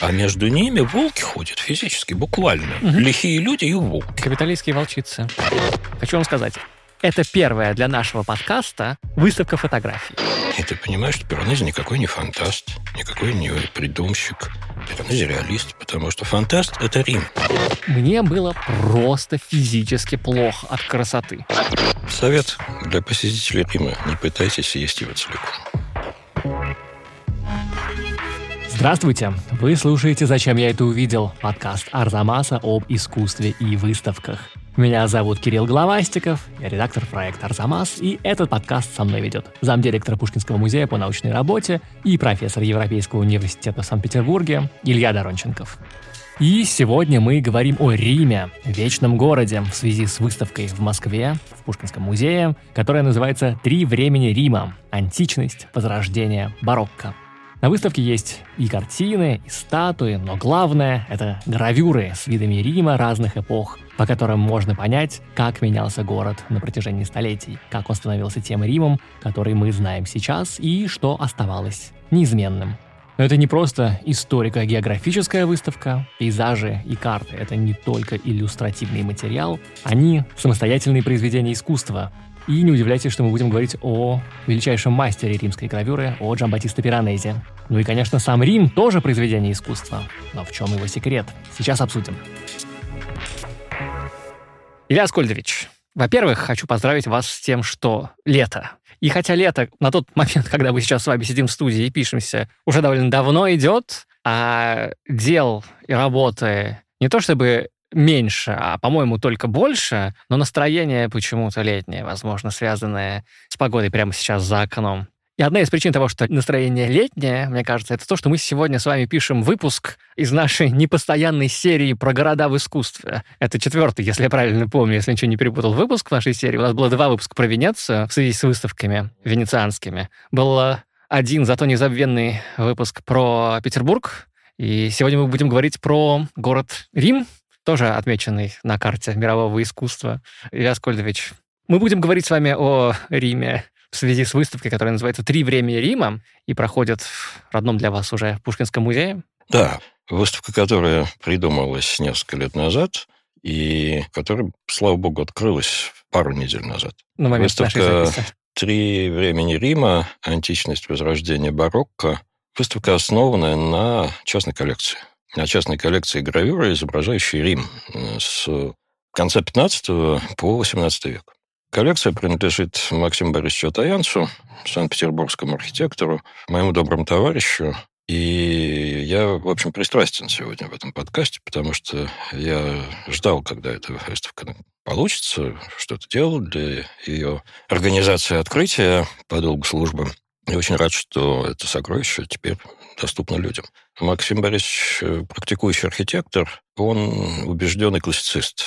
А между ними волки ходят физически, буквально. Лихие люди и волки. Капиталистские волчицы. Хочу вам сказать, это первая для нашего подкаста выставка фотографий. И ты понимаешь, что Пиранези никакой не фантаст, никакой не придумщик. Пиранези реалист, потому что фантаст — это Рим. Мне было просто физически плохо от красоты. Совет для посетителей Рима: не пытайтесь съесть его целиком. Здравствуйте! Вы слушаете «Зачем я это увидел?» Подкаст Арзамаса об искусстве и выставках. Меня зовут Кирилл Головастиков, я редактор проекта «Арзамас», и этот подкаст со мной ведет замдиректора Пушкинского музея по научной работе и профессор Европейского университета в Санкт-Петербурге Илья Доронченков. И сегодня мы говорим о Риме, вечном городе, в связи с выставкой в Москве, в Пушкинском музее, которая называется «Три времени Рима. Античность, Возрождение, барокко». На выставке есть и картины, и статуи, но главное — это гравюры с видами Рима разных эпох, по которым можно понять, как менялся город на протяжении столетий, как он становился тем Римом, который мы знаем сейчас, и что оставалось неизменным. Но это не просто историко-географическая выставка, пейзажи и карты — это не только иллюстративный материал, они самостоятельные произведения искусства. И не удивляйтесь, что мы будем говорить о величайшем мастере римской гравюры, о Джамбаттисто Пиранези. Ну и, конечно, сам Рим тоже произведение искусства. Но в чем его секрет? Сейчас обсудим. Илья Аскольдович, во-первых, хочу поздравить вас с тем, что лето. И хотя лето на тот момент, когда мы сейчас с вами сидим в студии и пишемся, уже довольно давно идет, а дел и работы не то чтобы меньше, а, по-моему, только больше, но настроение почему-то летнее, возможно, связанное с погодой прямо сейчас за окном. И одна из причин того, что настроение летнее, мне кажется, это то, что мы сегодня с вами пишем выпуск из нашей непостоянной серии про города в искусстве. Это 4-й, если я правильно помню, если ничего не перепутал, выпуск в нашей серии. У нас было 2 выпуска про Венецию в связи с выставками венецианскими. Был один, зато незабвенный выпуск про Петербург. И сегодня мы будем говорить про город Рим, тоже отмеченный на карте мирового искусства. Илья Аскольдович, мы будем говорить с вами о Риме в связи с выставкой, которая называется «Три времени Рима» и проходит в родном для вас уже Пушкинском музее. Да, выставка, которая придумалась несколько лет назад и которая, слава богу, открылась пару недель назад. На момент нашей записи. «Три времени Рима. Античность, Возрождение, барокко». Выставка, основанная на частной коллекции. На частной коллекции гравюры, изображающей Рим с конца 15 по 18 век. Коллекция принадлежит Максиму Борисовичу Атаянцу, санкт-петербургскому архитектору, моему доброму товарищу. И я, в общем, пристрастен сегодня в этом подкасте, потому что я ждал, когда эта выставка получится, что-то делал для ее организации открытия по долгу службы. И очень рад, что это сокровище теперь доступно людям. Максим Борисович, практикующий архитектор, он убежденный классицист.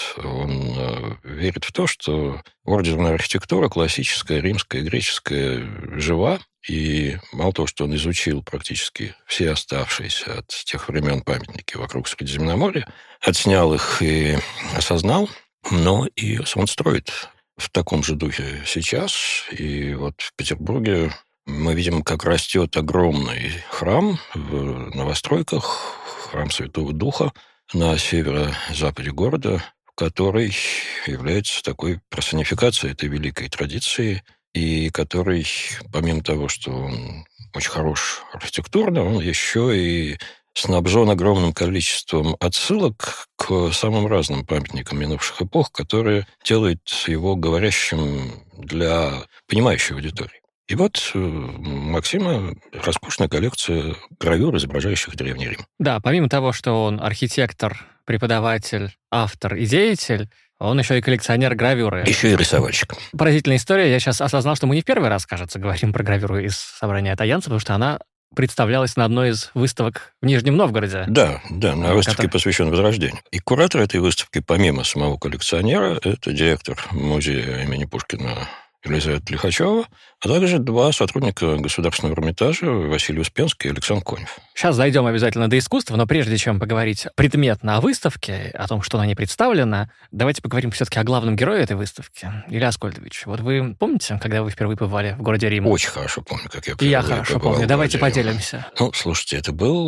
Он верит в то, что ордерная архитектура, классическая, римская, греческая, жива. И мало того, что он изучил практически все оставшиеся от тех времен памятники вокруг Средиземноморья, отснял их и осознал, но и он строит в таком же духе сейчас. И вот в Петербурге мы видим, как растет огромный храм в новостройках, храм Святого Духа на северо-западе города, который является такой персонификацией этой великой традиции, и который, помимо того, что он очень хорош архитектурно, он еще и снабжен огромным количеством отсылок к самым разным памятникам минувших эпох, которые делают его говорящим для понимающей аудитории. И вот у Максима роскошная коллекция гравюр, изображающих Древний Рим. Да, помимо того, что он архитектор, преподаватель, автор и деятель, он еще и коллекционер гравюры. Еще и рисовальщик. Поразительная история. Я сейчас осознал, что мы не в первый раз, кажется, говорим про гравюру из собрания Атаянца, потому что она представлялась на одной из выставок в Нижнем Новгороде. Да, на выставке, посвященной Возрождению. И куратор этой выставки, помимо самого коллекционера, это директор музея имени Пушкина Елизавета Лихачева, а также 2 сотрудника Государственного Эрмитажа, Василий Успенский и Александр Конев. Сейчас дойдем обязательно до искусства, но прежде чем поговорить предметно о выставке, о том, что на ней представлено, давайте поговорим все-таки о главном герое этой выставки. Илья Аскольдович, вот вы помните, когда вы впервые побывали в городе Рим? Очень хорошо помню, как я И я хорошо помню. Давайте поделимся. Слушайте, это был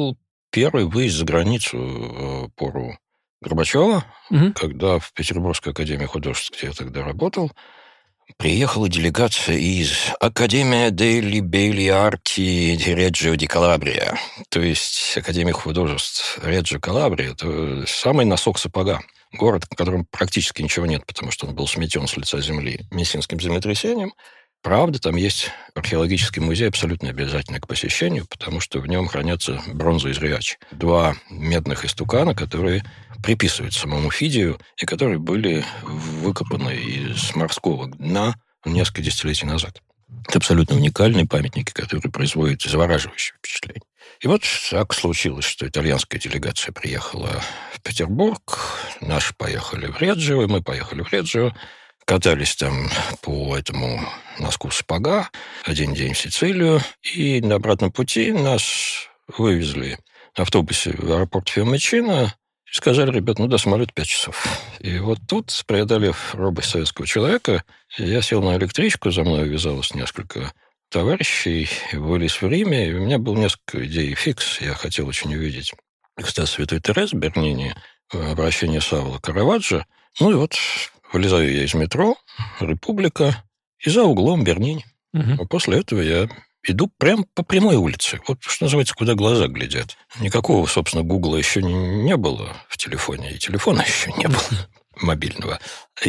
первый выезд за границу в пору Горбачева, когда в Петербургской академии художеств, где я тогда работал, приехала делегация из Академия delle Belle Arti di Reggio di Calabria, то есть Академия художеств Реджио Калабрия. Это самый носок сапога. Город, в котором практически ничего нет, потому что он был сметен с лица земли мессинским землетрясением. Правда, там есть археологический музей, абсолютно обязательный к посещению, потому что в нем хранятся бронза из Риачи. 2 медных истукана, которые приписывают самому Фидию, и которые были выкопаны из морского дна несколько десятилетий назад. Это абсолютно уникальные памятники, которые производят завораживающее впечатление. И вот так случилось, что итальянская делегация приехала в Петербург, наши поехали в Реджио, и мы поехали в Реджио, катались там по этому носку сапога, один день в Сицилию, и на обратном пути нас вывезли на автобусе в аэропорт Фиумичино и сказали: ребят, до самолета 5 часов. И вот тут, преодолев робость советского человека, я сел на электричку, за мной вязалось несколько товарищей, вылез в Риме, и у меня было несколько идей фикс. Я хотел очень увидеть экстаз Святой Терезы Бернини, обращение Саввола Караваджо. И вот вылезаю я из метро, Республика, и за углом Бернини. А после этого я иду прямо по прямой улице. Вот, что называется, куда глаза глядят. Никакого, собственно, Гугла еще не было в телефоне, и телефона еще не было мобильного.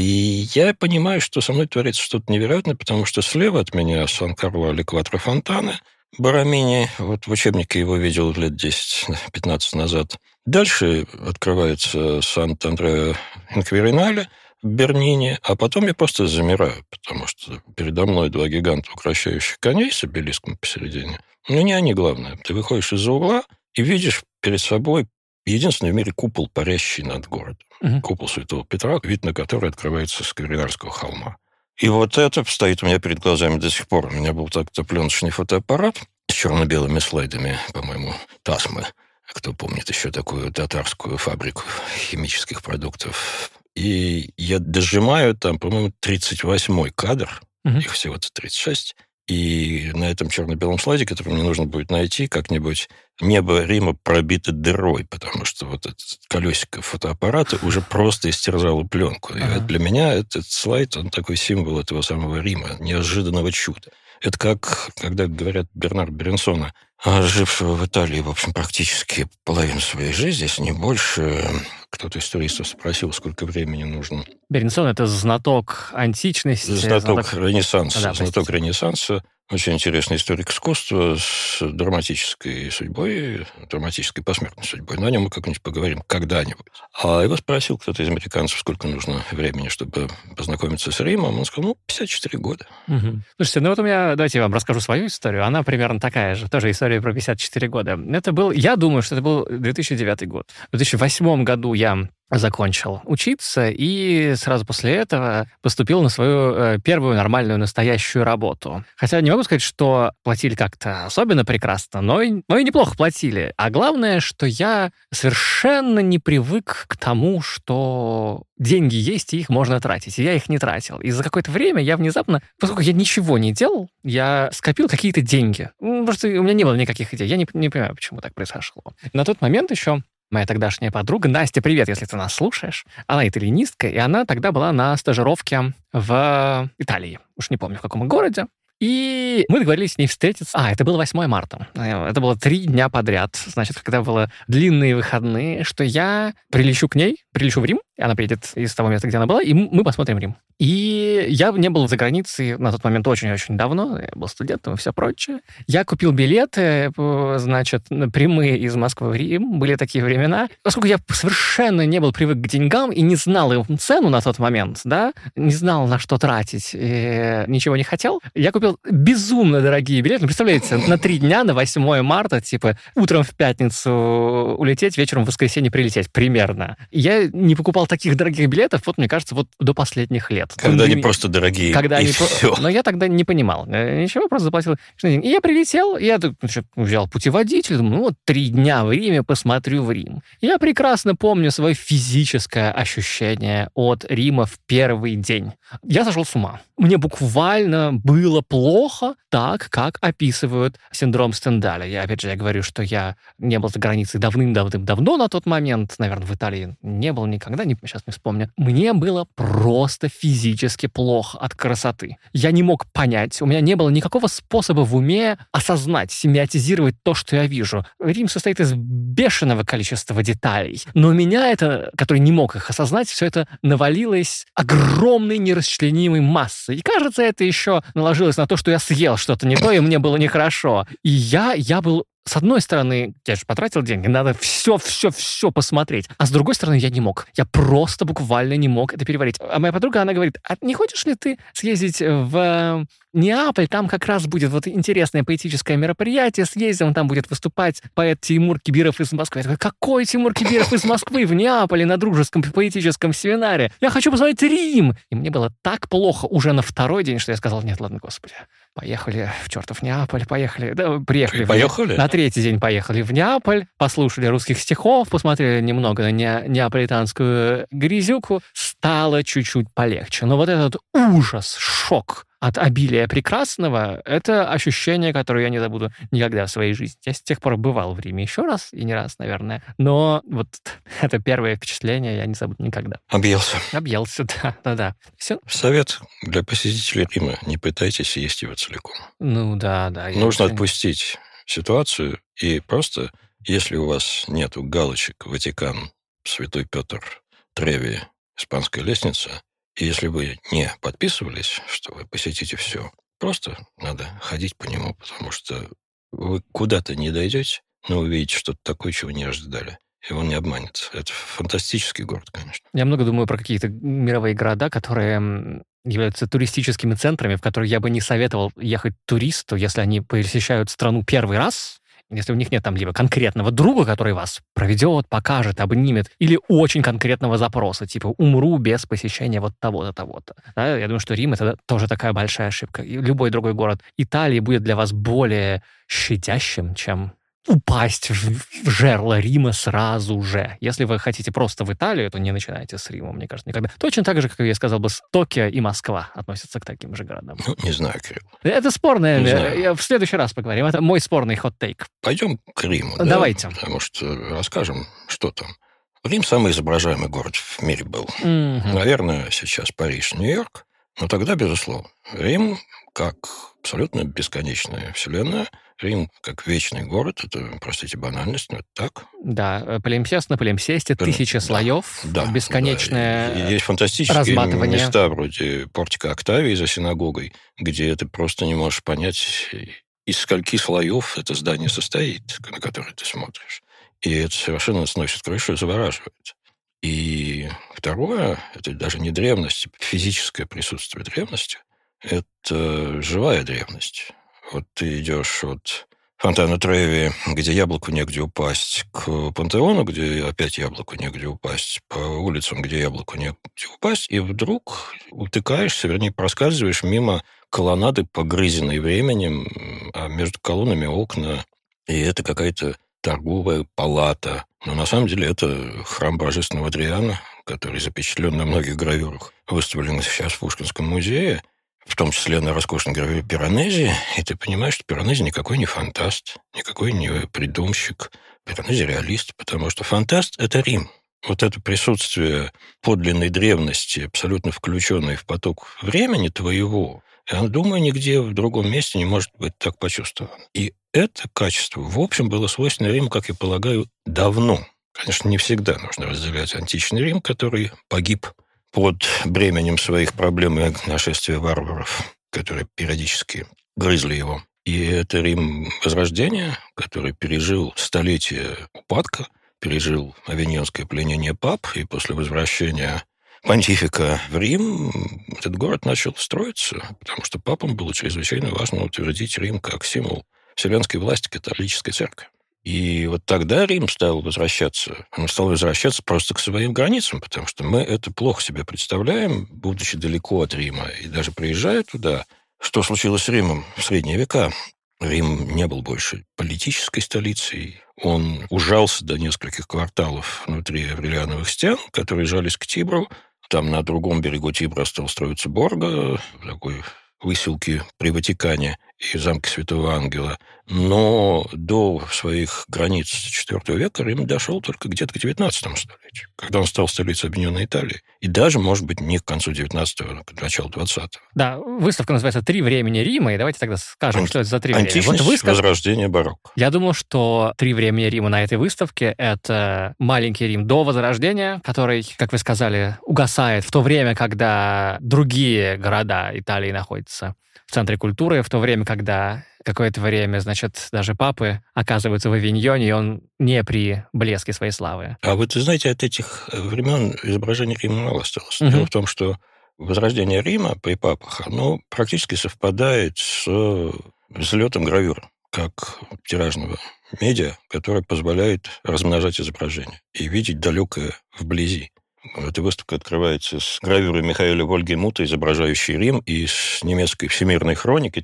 И я понимаю, что со мной творится что-то невероятное, потому что слева от меня Сан-Карло alle Quattro Fontane Боромини. Вот в учебнике его видел лет 10-15 назад. Дальше открывается Сант-Андреа Инквиринале в Бернине, а потом я просто замираю, потому что передо мной 2 гиганта укращающих коней с обелиском посередине. Но не они главное. Ты выходишь из-за угла и видишь перед собой единственный в мире купол, парящий над городом. Купол Святого Петра, вид на который открывается с Квиринальского холма. И вот это стоит у меня перед глазами до сих пор. У меня был так-то пленочный фотоаппарат с черно-белыми слайдами, по-моему, Тасмы. Кто помнит еще такую татарскую фабрику химических продуктов. И я дожимаю там, по-моему, 38-й кадр. Их всего-то 36. И на этом черно-белом слайде, который мне нужно будет найти, как-нибудь небо Рима пробито дырой, потому что вот это колесико фотоаппарата уже просто истерзало пленку. И для меня этот слайд, он такой символ этого самого Рима, неожиданного чуда. Это как, когда говорят Бернар Беренсона, жившего в Италии, в общем, практически половину своей жизни, если не больше. Кто-то из туристов спросил, сколько времени нужно. Беренсон — это знаток античности. Знаток Ренессанса. Да, знаток Ренессанса. Очень интересный историк искусства с драматической судьбой, драматической посмертной судьбой. Но о нем мы как-нибудь поговорим когда-нибудь. А его спросил кто-то из американцев, сколько нужно времени, чтобы познакомиться с Римом. Он сказал, 54 года. Слушайте, вот у меня, давайте я вам расскажу свою историю. Она примерно такая же, тоже история про 54 года. Это был, я думаю, что это был 2009 год. В 2008 году я закончил учиться и сразу после этого поступил на свою первую нормальную настоящую работу. Хотя не могу сказать, что платили как-то особенно прекрасно, но и неплохо платили. А главное, что я совершенно не привык к тому, что деньги есть, и их можно тратить. И я их не тратил. И за какое-то время я внезапно, поскольку я ничего не делал, я скопил какие-то деньги. Просто у меня не было никаких идей. Я не понимаю, почему так произошло. На тот момент еще моя тогдашняя подруга, Настя, привет, если ты нас слушаешь. Она итальянистка, и она тогда была на стажировке в Италии. Уж не помню, в каком городе. И мы договорились с ней встретиться. Это было 8 марта. Это было 3 дня подряд. Значит, когда были длинные выходные, что я прилечу к ней, прилечу в Рим, и она приедет из того места, где она была, и мы посмотрим Рим. И я не был за границей на тот момент очень-очень давно, я был студентом и все прочее. Я купил билеты, значит, прямые из Москвы в Рим, были такие времена. Поскольку я совершенно не был привык к деньгам и не знал им цену на тот момент, да, не знал, на что тратить, и ничего не хотел, я купил безумно дорогие билеты. Представляете, на 3 дня, на 8 марта, типа, утром в пятницу улететь, вечером в воскресенье прилететь, примерно. Я не покупал таких дорогих билетов, вот, мне кажется, вот до последних лет. Когда они просто дорогие, когда и они все. Но я тогда не понимал. Ничего, просто заплатил. И я прилетел, я взял путеводитель, думаю, 3 дня в Риме, посмотрю в Рим. Я прекрасно помню свое физическое ощущение от Рима в первый день. Я сошел с ума. мне буквально было плохо так, как описывают синдром Стендаля. Я говорю, что я не был за границей давным-давно на тот момент. Наверное, в Италии не был никогда, сейчас не вспомню. Мне было просто физически плохо от красоты. Я не мог понять, у меня не было никакого способа в уме осознать, семиотизировать то, что я вижу. Рим состоит из бешеного количества деталей. Но у меня это, который не мог их осознать, все это навалилось огромной нерасчленимой массой. И кажется, это еще наложилось на то, что я съел что-то не то, и мне было нехорошо. И я был... С одной стороны, я же потратил деньги, надо все посмотреть. А с другой стороны, я не мог. Я просто буквально не мог это переварить. А моя подруга, она говорит, а не хочешь ли ты съездить в Неаполь? Там как раз будет вот интересное поэтическое мероприятие. Съездим, там будет выступать поэт Тимур Кибиров из Москвы. Я говорю, какой Тимур Кибиров из Москвы в Неаполе на дружеском поэтическом семинаре? Я хочу посмотреть Рим! И мне было так плохо уже на второй день, что я сказал, нет, ладно, господи, поехали в чертов Неаполь, поехали. Да, приехали. Поехали? На третий день поехали в Неаполь, послушали русских стихов, посмотрели немного на неаполитанскую грязюку. Стало чуть-чуть полегче. Но вот этот ужас, шок от обилия прекрасного — это ощущение, которое я не забуду никогда в своей жизни. Я с тех пор бывал в Риме еще раз, и не раз, наверное. Но вот это первое впечатление я не забуду никогда. Объелся, да. Все. Совет для посетителей Рима: не пытайтесь съесть его целиком. Ну да. Нужно отпустить ситуацию, и просто, если у вас нету галочек Ватикан, Святой Петр, Треви, Испанская лестница, и если вы не подписывались, что вы посетите все, просто надо ходить по нему, потому что вы куда-то не дойдете, но увидите что-то такое, чего не ожидали. И он не обманет. Это фантастический город, конечно. Я много думаю про какие-то мировые города, которые являются туристическими центрами, в которые я бы не советовал ехать туристу, если они посещают страну первый раз, если у них нет там либо конкретного друга, который вас проведет, покажет, обнимет, или очень конкретного запроса, типа «умру без посещения вот того-то, того-то». Да, я думаю, что Рим — это тоже такая большая ошибка. И любой другой город Италии будет для вас более щадящим, чем упасть в жерло Рима сразу же. Если вы хотите просто в Италию, то не начинайте с Рима, мне кажется, никогда. Точно так же, как я сказал бы, Токио и Москва относятся к таким же городам. Не знаю, Кирилл. Это спорное. В следующий раз поговорим. Это мой спорный хот-тейк. Пойдем к Риму. Давайте. Да? Потому что расскажем, что там. Рим самый изображаемый город в мире был. Mm-hmm. Наверное, сейчас Париж, Нью-Йорк. Но тогда, безусловно, Рим как абсолютно бесконечная вселенная. Рим как вечный город. Это, простите, банальность, но это так. Да, полимпсест на полимпсесте, тысячи слоев, бесконечное разматывание. Есть фантастические места вроде портика Октавии за синагогой, где ты просто не можешь понять, из скольки слоев это здание состоит, на которое ты смотришь. И это совершенно сносит крышу и завораживает. И второе, это даже не древность, физическое присутствие древности, это живая древность. Вот ты идешь от фонтана Треви, где яблоку негде упасть, к Пантеону, где опять яблоку негде упасть, по улицам, где яблоку негде упасть, и вдруг утыкаешься, вернее, проскальзываешь мимо колоннады, погрызенной временем, а между колоннами окна, и это какая-то торговая палата. Но на самом деле это храм Божественного Адриана, который запечатлен на многих гравюрах, выставлен сейчас в Пушкинском музее, в том числе на роскошной гравюре Пиранези, и ты понимаешь, что Пиранези никакой не фантаст, никакой не придумщик. Пиранези реалист, потому что фантаст — это Рим. Вот это присутствие подлинной древности, абсолютно включенной в поток времени твоего, я думаю, нигде в другом месте не может быть так почувствовано. И это качество, в общем, было свойственно Риму, как я полагаю, давно. Конечно, не всегда нужно разделять античный Рим, который погиб под бременем своих проблем и нашествия варваров, которые периодически грызли его. И это Рим Возрождения, который пережил столетие упадка, пережил авиньонское пленение пап, и после возвращения понтифика в Рим этот город начал строиться, потому что папам было чрезвычайно важно утвердить Рим как символ вселенской власти католической церкви. И вот тогда Рим стал возвращаться. Он стал возвращаться просто к своим границам, потому что мы это плохо себе представляем, будучи далеко от Рима. И даже приезжая туда, что случилось с Римом в средние века? Рим не был больше политической столицей. Он ужался до нескольких кварталов внутри Аврелиановых стен, которые жались к Тибру, Там на другом берегу Тибра стал строиться Борго, такой выселки при Ватикане и замке Святого Ангела. Но до своих границ IV века Рим дошел только где-то к XIX столетию, когда он стал столицей Объединенной Италии. И даже, может быть, не к концу XIX, а к началу XX. Да, выставка называется «Три времени Рима», и давайте тогда скажем, что это за три времени. Античность, Возрождение, барокко. Я думал, что «Три времени Рима» на этой выставке — это маленький Рим до Возрождения, который, как вы сказали, угасает в то время, когда другие города Италии находятся в центре культуры, в то время, когда какое-то время, значит, даже папы оказываются в Авиньоне, и он не при блеске своей славы. А вы знаете, от этих времен изображений Рима мало осталось. Дело в том, что возрождение Рима при папах, оно практически совпадает с взлетом гравюр, как тиражного медиа, который позволяет размножать изображения и видеть далекое вблизи. Эта выставка открывается с гравюрой Михаэля Вольгемута, изображающей Рим, и с немецкой всемирной хроники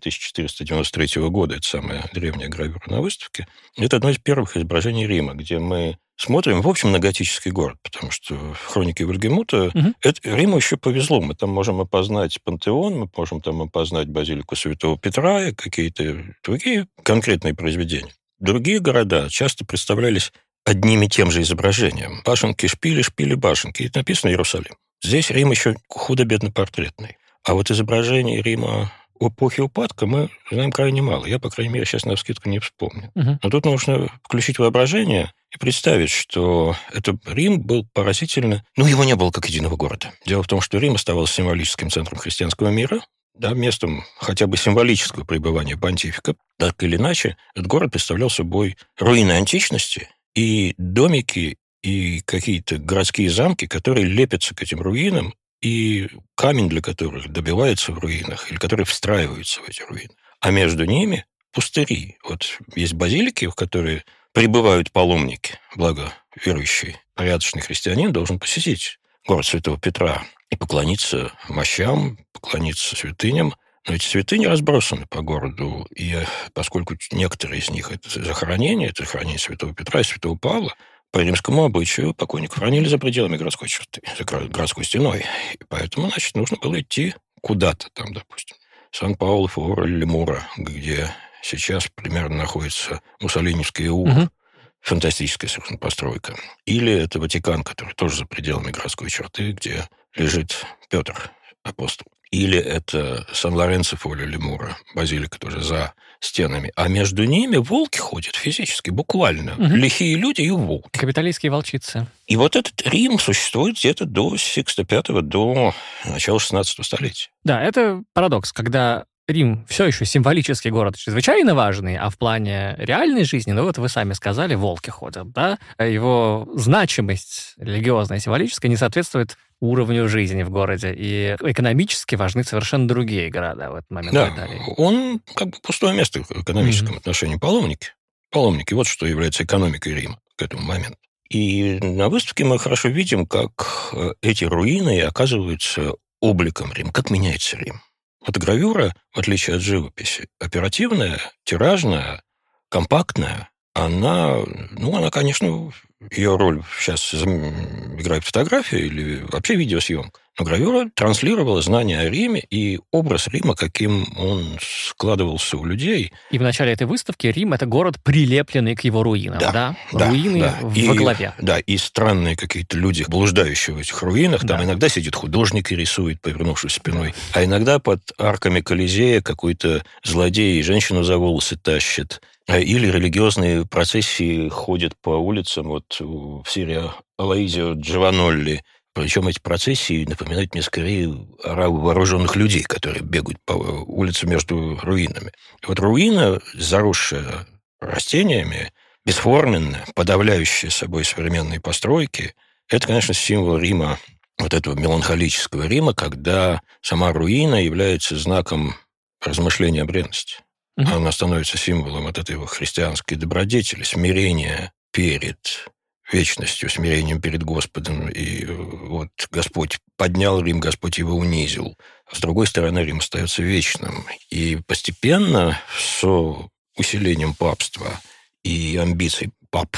1493 года. Это самая древняя гравюра на выставке. Это одно из первых изображений Рима, где мы смотрим, в общем, на готический город, потому что в хронике Вольгемута Риму еще повезло. Мы там можем опознать Пантеон, мы можем там опознать базилику Святого Петра и какие-то другие конкретные произведения. Другие города часто представлялись одним и тем же изображением. Башенки, шпили, шпили, башенки. И написано Иерусалим. Здесь Рим еще худо-бедно портретный. А вот изображение Рима эпохи упадка мы знаем крайне мало. Я, по крайней мере, сейчас навскидку не вспомню. Но тут нужно включить воображение и представить, что этот Рим был поразительно... его не было как единого города. Дело в том, что Рим оставался символическим центром христианского мира, местом хотя бы символического пребывания понтифика. Так или иначе, этот город представлял собой руины античности, и домики, и какие-то городские замки, которые лепятся к этим руинам, и камень для которых добивается в руинах, или которые встраиваются в эти руины. А между ними пустыри. Вот есть базилики, в которые прибывают паломники, благо верующий, порядочный христианин должен посетить город Святого Петра и поклониться мощам, поклониться святыням. Но эти святыни разбросаны по городу, и поскольку некоторые из них это захоронение Святого Петра и Святого Павла, по римскому обычаю покойников хранили за пределами городской черты, за городской стеной. И поэтому, нужно было идти куда-то там, допустим, Сан-Пауло, Фора или Лемура, где сейчас примерно находится Муссолиневский Уур, фантастическая совершенно постройка. Или это Ватикан, который тоже за пределами городской черты, где лежит Петр, апостол. Или это Сан-Лоренцо, Фоля, Лемура, базилика тоже за стенами. А между ними волки ходят физически, буквально. Лихие люди и волки. Капитолийские волчицы. И вот этот Рим существует где-то до Сикста V, до начала 16 столетия. Да, это парадокс, когда Рим все еще символический город, чрезвычайно важный, а в плане реальной жизни, вы сами сказали, волки ходят, да? Его значимость религиозная, символическая не соответствует уровню жизни в городе, и экономически важны совершенно другие города в этот момент. Да, он как бы пустое место в экономическом отношении. Паломники, вот что является экономикой Рима к этому моменту. И на выставке мы хорошо видим, как эти руины оказываются обликом Рима, как меняется Рим. Фотогравюра, в отличие от живописи, оперативная, тиражная, компактная, она, конечно, ее роль сейчас играет фотография или вообще видеосъемка. Но гравюра транслировала знания о Риме и образ Рима, каким он складывался у людей. И в начале этой выставки Рим — это город, прилепленный к его руинам, да? Руины во главе. Да, и странные какие-то люди, блуждающие в этих руинах. Там иногда сидит художник и рисует, повернувшись спиной. А иногда под арками Колизея какой-то злодей женщину за волосы тащит. Или религиозные процессии ходят по улицам. Вот в Сирии Алоизио Джованолли. Причем эти процессии напоминают мне скорее ораву вооруженных людей, которые бегают по улицам между руинами. И вот руина, заросшая растениями, бесформенная, подавляющая собой современные постройки, это, конечно, символ Рима, вот этого меланхолического Рима, когда сама руина является знаком размышления о бренности. Она становится символом вот этой христианской добродетели, смирения перед вечностью, смирением перед Господом. И вот Господь поднял Рим, Господь его унизил. С другой стороны, Рим остается вечным. И постепенно с усилением папства и амбиций пап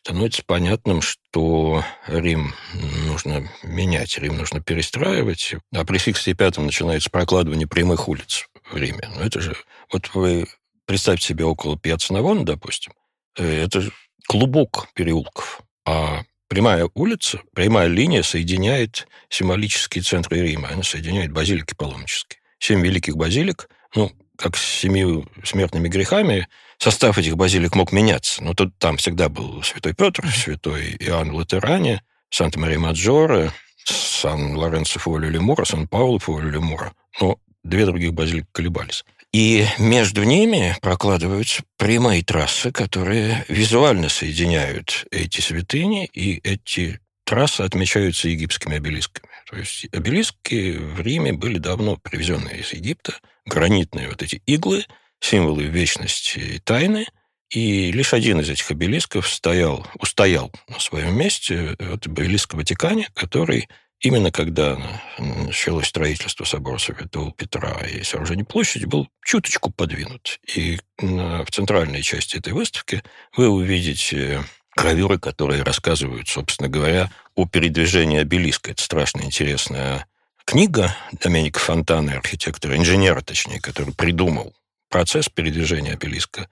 становится понятным, что Рим нужно менять, Рим нужно перестраивать. А при Сиксте V начинается прокладывание прямых улиц в Риме. Но это же... Вот вы представьте себе около Пьяцца Навона, допустим, это же клубок переулков. А прямая улица, прямая линия соединяет символические центры Рима. Она соединяет базилики паломнические. 7 великих базилик, как с 7 смертными грехами, состав этих базилик мог меняться. Но тут там всегда был святой Петр, святой Иоанн Латеране, Санта-Мария-Маджоре, Сан-Лоренцо-Фуоле-Лемура, Сан-Пауло-Фуоле-Лемура. Но 2 других базилики колебались. И между ними прокладываются прямые трассы, которые визуально соединяют эти святыни, и эти трассы отмечаются египетскими обелисками. То есть обелиски в Риме были давно привезенные из Египта, гранитные вот эти иглы, символы вечности и тайны, и лишь один из этих обелисков устоял на своем месте. Это обелиск в Ватикане, который именно когда началось строительство собора Святого Петра и сооружение площади, был чуточку подвинут. И в центральной части этой выставки вы увидите гравюры, которые рассказывают, собственно говоря, о передвижении обелиска. Это страшно интересная книга Доменико Фонтаны, архитектора, инженера, точнее, который придумал процесс передвижения обелиска.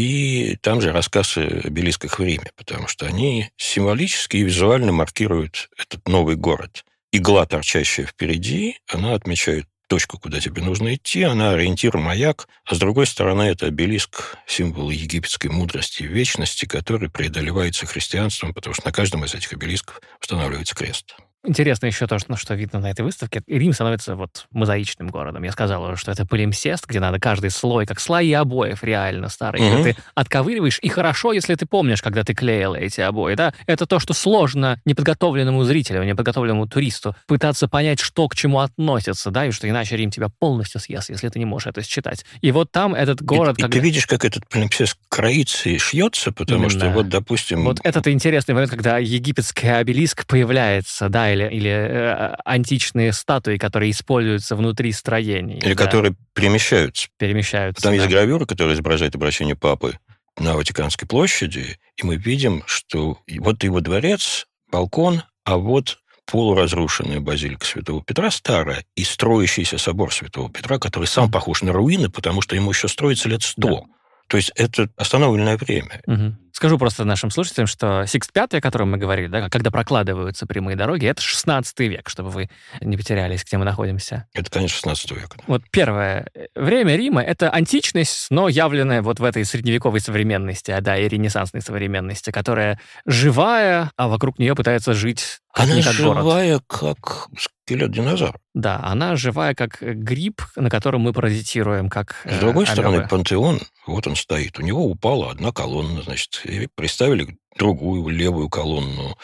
И там же рассказ о обелисках в Риме, потому что они символически и визуально маркируют этот новый город. Игла, торчащая впереди, она отмечает точку, куда тебе нужно идти, она ориентир, маяк, а с другой стороны это обелиск, символ египетской мудрости и вечности, который преодолевается христианством, потому что на каждом из этих обелисков устанавливается крест. Интересно еще то, что видно на этой выставке. Рим становится мозаичным городом. Я сказал уже, что это палимпсест, где надо каждый слой, как слои обоев реально старые. Когда ты отковыриваешь, и хорошо, если ты помнишь, когда ты клеил эти обои. Да? Это то, что сложно неподготовленному зрителю, неподготовленному туристу пытаться понять, что к чему относится, да, и что иначе Рим тебя полностью съест, если ты не можешь это считать. И вот там этот город... И ты видишь, как этот палимпсест кроится и шьется, потому что, допустим... Вот этот интересный момент, когда египетский обелиск появляется, да, или античные статуи, которые используются внутри строений. Или которые перемещаются. Там есть да. гравюра, которая изображает обращение папы на Ватиканской площади, и мы видим, что вот его дворец, балкон, а вот полуразрушенная базилика Святого Петра, старая, и строящийся собор Святого Петра, который сам похож на руины, потому что ему еще строится лет 100. Да. То есть это остановленное время. Скажу просто нашим слушателям, что Сикст V, о котором мы говорили, да, когда прокладываются прямые дороги, это 16 век, чтобы вы не потерялись, где мы находимся. Это, конечно, 16 век. Вот первое время Рима — это античность, но явленная вот в этой средневековой современности, и ренессансной современности, которая живая, а вокруг нее пытается жить она как живая, город. как скелет динозавра. Да, она живая, как гриб, на котором мы паразитируем, как С другой стороны, амебы. пантеон, вот он стоит. У него упала одна колонна, значит, и приставили другую, левую колонну.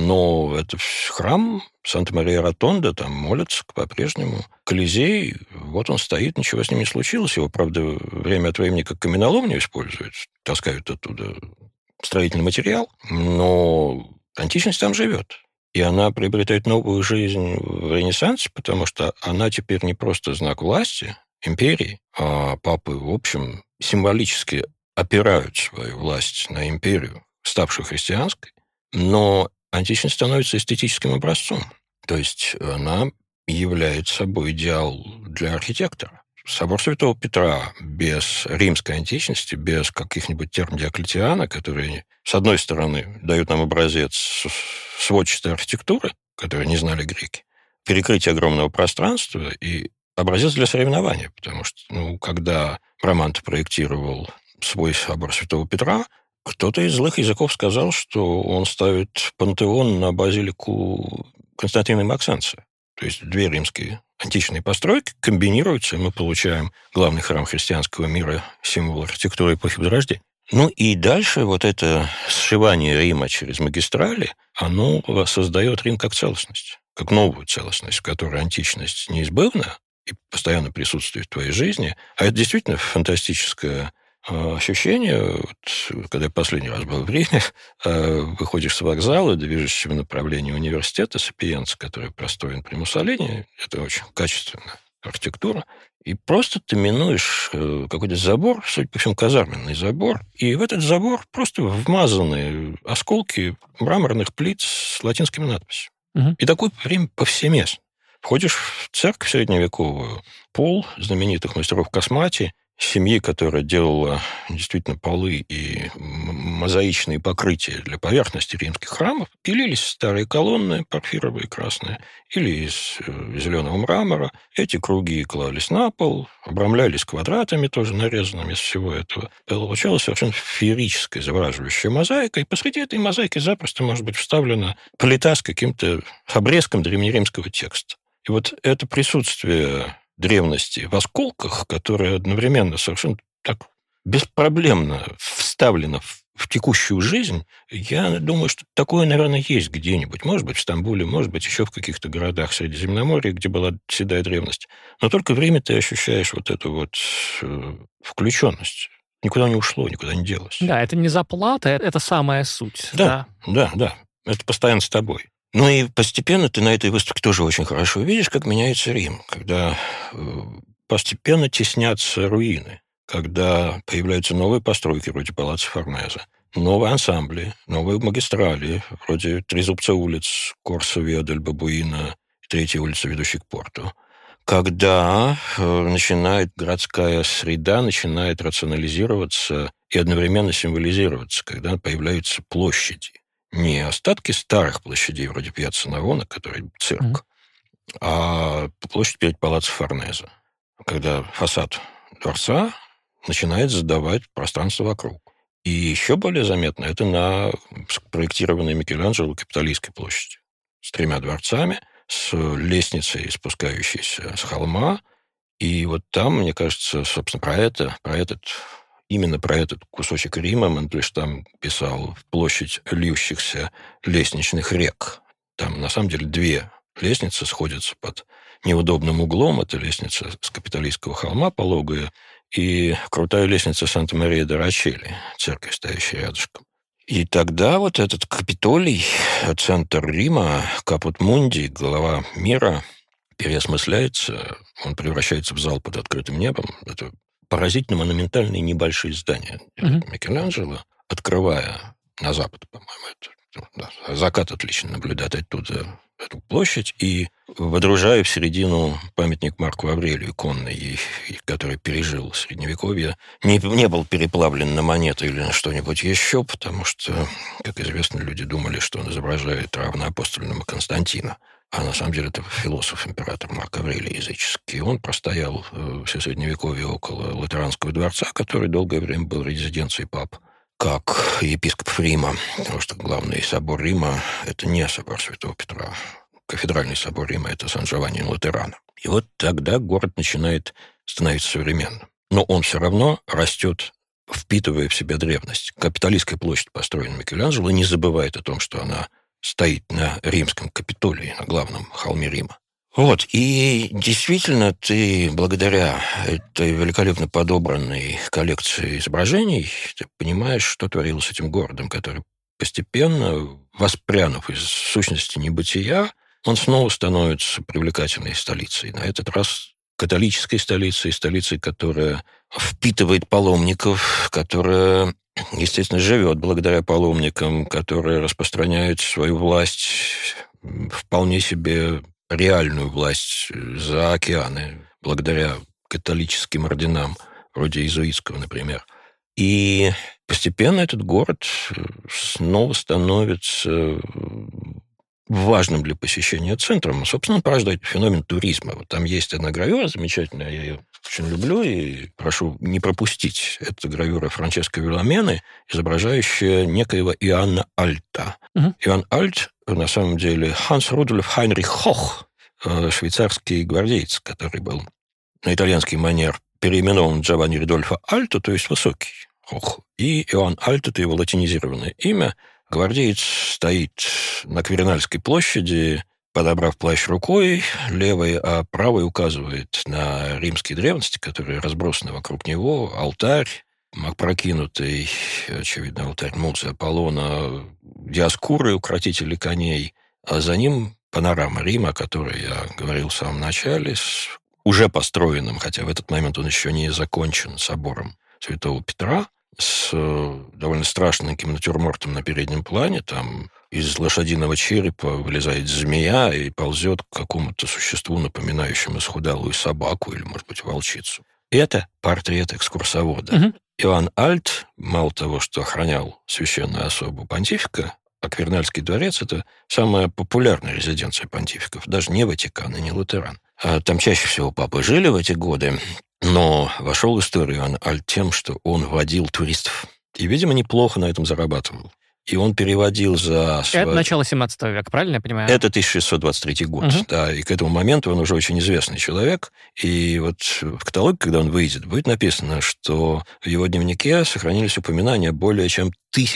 Но это храм Санта-Мария-Ротонда, там молятся по-прежнему. Колизей, вот он стоит, ничего с ним не случилось. Его, правда, время от времени как каменоломню используют, таскают оттуда строительный материал, но античность там живет. И она приобретает новую жизнь в Ренессансе, потому что она теперь не просто знак власти, империи, а папы, в общем, символически опирают свою власть на империю, ставшую христианской, но античность становится эстетическим образцом. То есть она является собой идеал для архитектора. Собор Святого Петра без римской античности, без каких-нибудь терм Диоклетиана, которые, с одной стороны, дают нам образец сводчатой архитектуры, которую не знали греки, перекрытие огромного пространства и образец для соревнования, потому что, когда Браманте проектировал свой собор Святого Петра, кто-то из злых языков сказал, что он ставит пантеон на базилику Константина и Максенция. То есть 2 римские античные постройки комбинируются, и мы получаем главный храм христианского мира, символ архитектуры эпохи Возрождения. И дальше вот это сшивание Рима через магистрали, оно создает Рим как целостность, как новую целостность, в которой античность неизбывна и постоянно присутствует в твоей жизни. А это действительно фантастическое ощущение. Вот, когда я последний раз был в Риме, выходишь с вокзала, движешься в направлении университета Сапиенца, который построен при Муссолини. Это очень качественно. архитектура, и просто ты минуешь какой-то забор, судя по всему, казарменный забор, и в этот забор просто вмазаны осколки мраморных плит с латинскими надписями. И такое время повсеместно. Входишь в церковь средневековую, пол знаменитых мастеров Космати, семьи, которая делала действительно полы и мозаичные покрытия для поверхности римских храмов, пилились старые колонны порфировые красные или из зеленого мрамора. Эти круги клались на пол, обрамлялись квадратами, тоже нарезанными из всего этого. Получалась совершенно феерическая, завораживающая мозаика, и посреди этой мозаики запросто может быть вставлена плита с каким-то обрезком древнеримского текста. И вот это присутствие древности в осколках, которая одновременно совершенно так беспроблемно вставлена в текущую жизнь, я думаю, что такое, наверное, есть где-нибудь. Может быть, в Стамбуле, может быть, еще в каких-то городах Средиземноморья, где была седая древность. Но только в Риме ты ощущаешь вот эту вот включенность. Никуда не ушло, никуда не делось. Да, это не заплата, это самая суть. Да. Это постоянно с тобой. Ну и постепенно ты на этой выставке тоже очень хорошо видишь, как меняется Рим, когда постепенно теснятся руины, когда появляются новые постройки вроде палаца Форнезе, новые ансамбли, новые магистрали, вроде Трезубца улиц, Корсо, Виа дель Бабуина и Третья улица, ведущая к порту, когда городская среда начинает рационализироваться и одновременно символизироваться, когда появляются площади. Не остатки старых площадей, вроде Пьяцца Навона, который цирк, а площадь перед палаццо Форнезе, когда фасад дворца начинает задавать пространство вокруг. И еще более заметно это на проектированной Микеланджело Капитолийской площади с 3 дворцами, с лестницей, спускающейся с холма. И вот там, мне кажется, собственно, именно про этот кусочек Рима Мандельштам писал «Площадь льющихся лестничных рек». Там, на самом деле, 2 лестницы сходятся под неудобным углом. Это лестница с Капитолийского холма, пологая, и крутая лестница Санта-Мария-де-Рачелли, церковь, стоящая рядышком. И тогда вот этот Капитолий, центр Рима, Капут Мунди, голова мира, переосмысляется, он превращается в зал под открытым небом. Это поразительно монументальные небольшие здания. Микеланджело, открывая на запад, по-моему, закат отлично наблюдать оттуда эту площадь, и водружая в середину памятник Марку Аврелию конный, который пережил Средневековье, не был переплавлен на монеты или на что-нибудь еще, потому что, как известно, люди думали, что он изображает равноапостольного Константина. А на самом деле это философ-император Марк Аврелий языческий. Он простоял все Средневековье около Латеранского дворца, который долгое время был резиденцией пап, как епископ Рима, потому что главный собор Рима – это не собор Святого Петра. Кафедральный собор Рима – это Сан-Джованни-ин-Латерано. И вот тогда город начинает становиться современным. Но он все равно растет, впитывая в себя древность. Капитолийская площадь, построенная Микеланджело, не забывает о том, что она стоит на римском Капитолии, на главном холме Рима. Вот, и действительно, ты благодаря этой великолепно подобранной коллекции изображений, ты понимаешь, что творилось с этим городом, который постепенно, воспрянув из сущности небытия, он снова становится привлекательной столицей. На этот раз католической столицей, которая впитывает паломников, которая, естественно, живет благодаря паломникам, которые распространяют свою власть, вполне себе реальную власть за океаны, благодаря католическим орденам, вроде иезуитского, например. И постепенно этот город снова становится важным для посещения центром. Собственно, он порождает феномен туризма. Вот там есть одна гравюра замечательная, я ее очень люблю и прошу не пропустить. Это гравюра Франческо Вилламены, изображающая некоего Иоанна Альта. Иоанн Альт, на самом деле, Ханс Рудольф Хайнрих Хох, швейцарский гвардеец, который был на итальянский манер переименован Джованни Ридольфо Альто, то есть высокий Хох. И Иоанн Альт – это его латинизированное имя. Гвардеец стоит на Квиринальской площади, подобрав плащ рукой левой, а правой указывает на римские древности, которые разбросаны вокруг него, алтарь, опрокинутый, очевидно, алтарь Музы Аполлона, Диоскуры, укротители коней, а за ним панорама Рима, о которой я говорил в самом начале, с уже построенным, хотя в этот момент он еще не закончен, собором Святого Петра, с довольно страшным таким натюрмортом на переднем плане. Там из лошадиного черепа вылезает змея и ползет к какому-то существу, напоминающему исхудалую собаку или, может быть, волчицу. Это портрет экскурсовода. Мгм. Иоанн Альт, мало того, что охранял священную особу понтифика, а Квернальский дворец – это самая популярная резиденция понтификов, даже не Ватикан и не Латеран. А там чаще всего папы жили в эти годы, но вошел в историю Иоанн Альт тем, что он водил туристов. И, видимо, неплохо на этом зарабатывал. И он переводил за... Это начало 17 века, правильно я понимаю? Это 1623 год, Мгм. да, и к этому моменту он уже очень известный человек. И вот в каталоге, когда он выйдет, будет написано, что в его дневнике сохранились упоминания более чем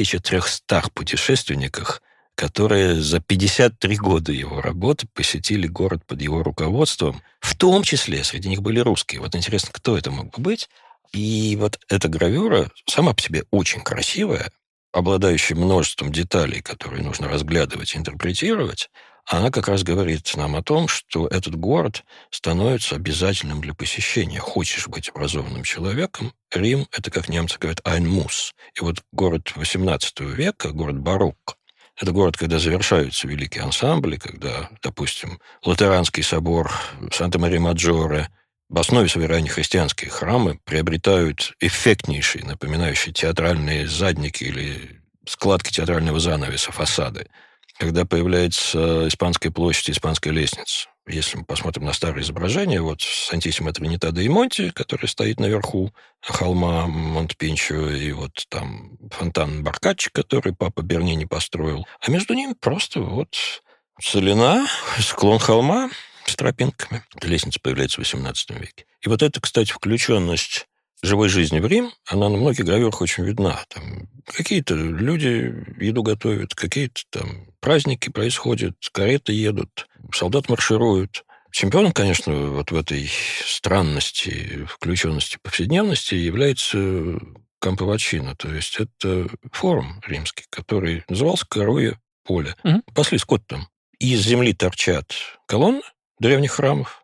1300 путешественниках, которые за 53 года его работы посетили город под его руководством. В том числе среди них были русские. Вот интересно, кто это мог бы быть? И вот эта гравюра сама по себе очень красивая, обладающая множеством деталей, которые нужно разглядывать и интерпретировать, она как раз говорит нам о том, что этот город становится обязательным для посещения. Хочешь быть образованным человеком, Рим – это, как немцы говорят, ein Muss. И вот город XVIII века, город барокко, это город, когда завершаются великие ансамбли, когда, допустим, Латеранский собор, Санта-Мария-Маджоре, в основе своей раннехристианские храмы приобретают эффектнейшие, напоминающие театральные задники или складки театрального занавеса, фасады. Когда появляется Испанская площадь, Испанская лестница. Если мы посмотрим на старые изображения, вот Сантиссима Тринитада и Монти, который стоит наверху холма Монтепинчо, и вот там фонтан Баркаччи, который папа Бернини построил. А между ними просто вот целина, склон холма, с тропинками. Лестница появляется в XVIII веке. И вот эта, кстати, включенность живой жизни в Рим, она на многих гравюрах очень видна. Там какие-то люди еду готовят, какие-то там праздники происходят, кареты едут, солдат маршируют. Чемпионом, конечно, вот в этой странности, включенности, повседневности является Камповачино, то есть это форум римский, который назывался Коровье поле. Мгм. Пасли скот там. Из земли торчат колонны древних храмов,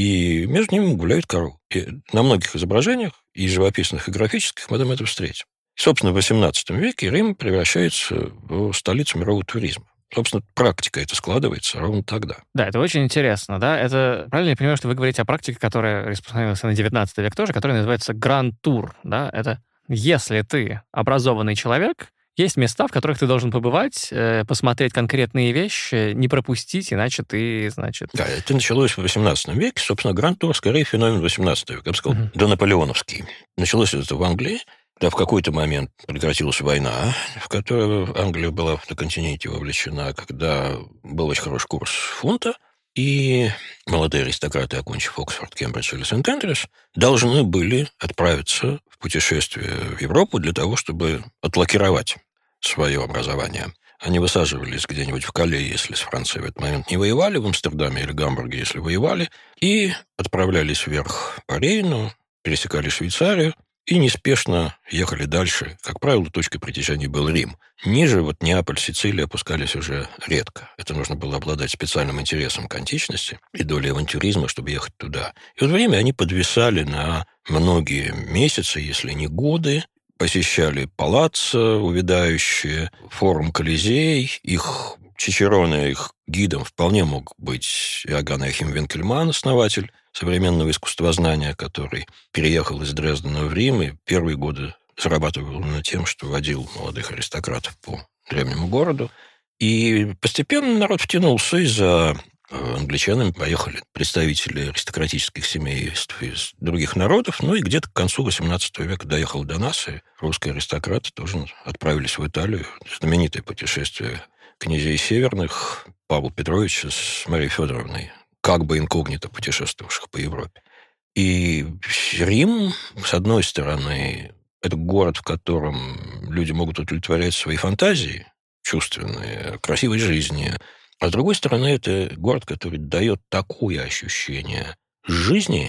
и между ними гуляют коровы. И на многих изображениях, и живописных, и графических, мы там это встретим. И, собственно, в XVIII веке Рим превращается в столицу мирового туризма. Собственно, практика это складывается ровно тогда. Да, это очень интересно, да? Это правильно я понимаю, что вы говорите о практике, которая распространилась на 19 век тоже, которая называется гранд-тур, да? Это если ты образованный человек, есть места, в которых ты должен побывать, посмотреть конкретные вещи, не пропустить, иначе ты, значит... Да, это началось в XVIII веке. Собственно, гранд-тур скорее феномен XVIII века. Я бы сказал, донаполеоновский. Началось это в Англии. Да, в какой-то момент прекратилась война, в которой Англия была на континенте вовлечена, когда был очень хороший курс фунта, и молодые аристократы, окончив Оксфорд, Кембридж или Сент-Эндрюс, должны были отправиться в путешествие в Европу для того, чтобы отлакировать свое образование. Они высаживались где-нибудь в Кале, если с Францией в этот момент не воевали, в Амстердаме или Гамбурге, если воевали, и отправлялись вверх по Рейну, пересекали Швейцарию, и неспешно ехали дальше. Как правило, точкой притяжения был Рим. Ниже, вот Неаполь, Сицилия опускались уже редко. Это нужно было обладать специальным интересом к античности и долей авантюризма, чтобы ехать туда. И вот в Риме они подвисали на многие месяцы, если не годы, посещали палаццо увядающие, форум Колизей, их Чичероне, их гидом вполне мог быть Иоганн Ахим Винкельман, основатель современного искусствознания, который переехал из Дрездена в Рим и первые годы зарабатывал на тем, что водил молодых аристократов по древнему городу. И постепенно народ втянулся, и за англичанами поехали представители аристократических семейств из других народов, ну и где-то к концу XVIII века доехал до нас, и русские аристократы тоже отправились в Италию. Знаменитое путешествие князей северных Павла Петровича с Марией Федоровной, как бы инкогнито путешествовавших по Европе. И Рим, с одной стороны, это город, в котором люди могут удовлетворять свои фантазии чувственные, красивой жизни, а с другой стороны, это город, который дает такое ощущение жизни,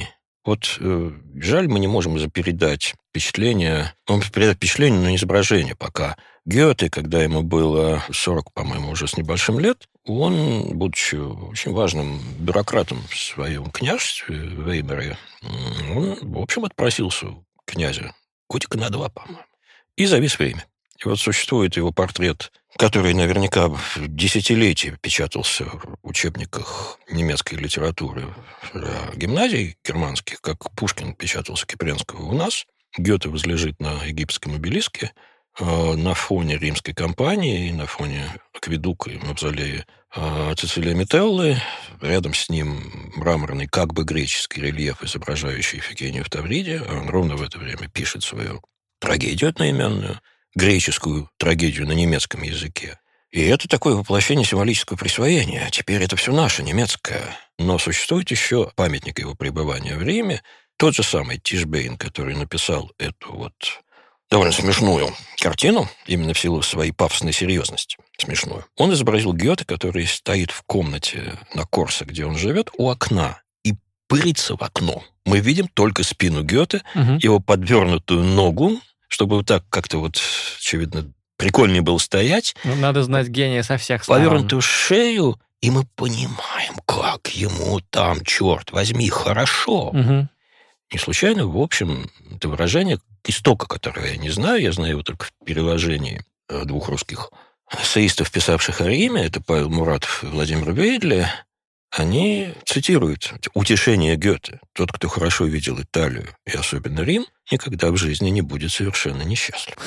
Вот жаль, мы не можем передать впечатление, но не изображение пока. Гёте, когда ему было 40, по-моему, уже с небольшим лет, он, будучи очень важным бюрократом в своем княжестве, в Веймаре, он, в общем, отпросился у князя годика на 2, по-моему, и завис в Риме. И вот существует его портрет, который наверняка десятилетия печатался в учебниках немецкой литературы гимназий германских, как Пушкин печатался Кипренского у нас. Гёте возлежит на египетском обелиске на фоне римской кампании, на фоне акведука и мавзолея Цицилия Метеллы. Рядом с ним мраморный, как бы греческий рельеф, изображающий Ифигению в Тавриде. Он ровно в это время пишет свою трагедию одноименную, греческую трагедию на немецком языке. И это такое воплощение символического присвоения. Теперь это все наше, немецкое. Но существует еще памятник его пребывания в Риме. Тот же самый Тишбейн, который написал эту вот довольно смешную картину, именно в силу своей пафосной серьезности, смешную. Он изобразил Гёте, который стоит в комнате на Корсо, где он живет, у окна, и пырится в окно. Мы видим только спину Гёте, его подвернутую ногу, чтобы вот так как-то вот, очевидно, прикольнее было стоять. Ну, надо знать гения со всех сторон. Повернутую шею, и мы понимаем, как ему там, черт возьми, хорошо. Не случайно, в общем, это выражение истока, которого я не знаю, я знаю его только в переложении двух русских эссеистов, писавших о Риме, это Павел Муратов и Владимир Вейдле. Они цитируют утешение Гёте. Тот, кто хорошо видел Италию, и особенно Рим, никогда в жизни не будет совершенно несчастлив.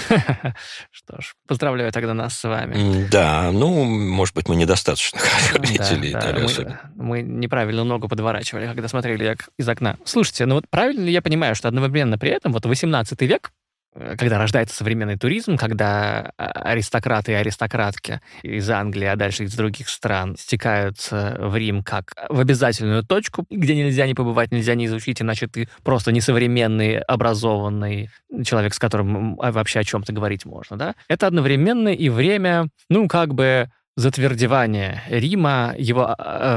Что ж, поздравляю тогда нас с вами. Да, ну, может быть, мы недостаточно хорошо видели Италию особенно. Мы неправильно ногу подворачивали, когда смотрели из окна. Слушайте, ну вот правильно ли я понимаю, что одновременно при этом вот 18 век, когда рождается современный туризм, когда аристократы и аристократки из Англии, а дальше из других стран стекаются в Рим как в обязательную точку, где нельзя не побывать, нельзя не изучить, иначе ты просто несовременный, образованный человек, с которым вообще о чем-то говорить можно, да? Это одновременно и время, ну, как бы затвердевания Рима, его...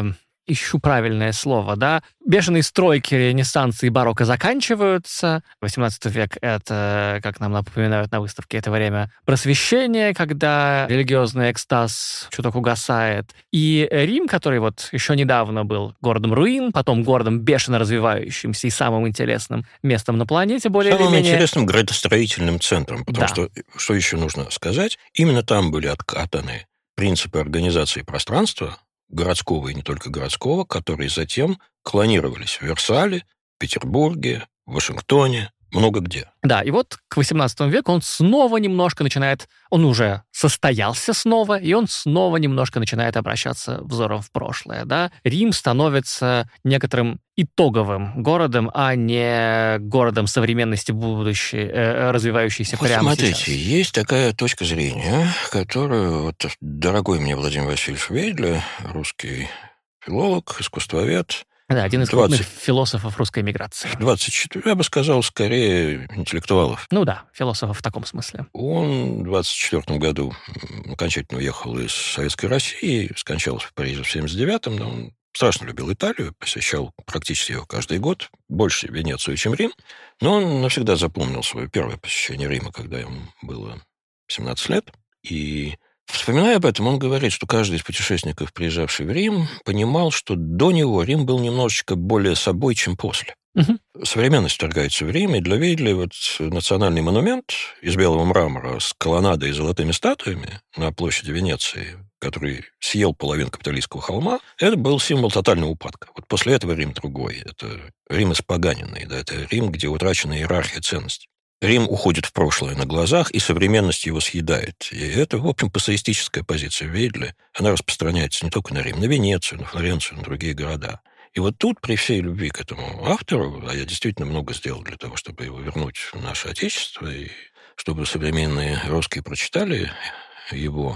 ищу правильное слово, да. Бешеные стройки Ренессанса и барокко заканчиваются. 18 век — это, как нам напоминают на выставке, это время просвещения, когда религиозный экстаз чуток угасает. И Рим, который вот еще недавно был городом руин, потом городом бешено развивающимся и самым интересным местом на планете, более или менее... Самым интересным градостроительным центром, потому что еще нужно сказать, именно там были откатаны принципы организации пространства, городского и не только городского, которые затем клонировались в Версале, Петербурге, Вашингтоне, много где. Да, и вот к 18 веку он снова немножко начинает, он уже состоялся снова, и он снова немножко начинает обращаться взором в прошлое, да. Рим становится некоторым итоговым городом, а не городом современности будущей, развивающейся вот прямо смотрите, сейчас. Есть такая точка зрения, которую вот дорогой мне Владимир Васильевич Вейдле, русский филолог, искусствовед, Да, один из крупных философов русской эмиграции. 24, я бы сказал, скорее интеллектуалов. Ну да, философов в таком смысле. Он в 24 году окончательно уехал из Советской России, скончался в Париже в 79-м, но он страшно любил Италию, посещал практически ее каждый год, больше Венецию, чем Рим, но он навсегда запомнил свое первое посещение Рима, когда ему было 17 лет, и... Вспоминая об этом, он говорит, что каждый из путешественников, приезжавший в Рим, понимал, что до него Рим был немножечко более собой, чем после. Современность вторгается в Рим, и для Вейдля вот национальный монумент из белого мрамора с колоннадой и золотыми статуями на площади Венеции, который съел половину Капитолийского холма, это был символ тотального упадка. Вот после этого Рим другой. Это Рим испоганенный, да, это Рим, где утрачена иерархия ценностей. Рим уходит в прошлое на глазах, и современность его съедает. И это, в общем, пассеистическая позиция Вейдля. Она распространяется не только на Рим, на Венецию, на Флоренцию, на другие города. И вот тут, при всей любви к этому автору, а я действительно много сделал для того, чтобы его вернуть в наше Отечество, и чтобы современные русские прочитали его,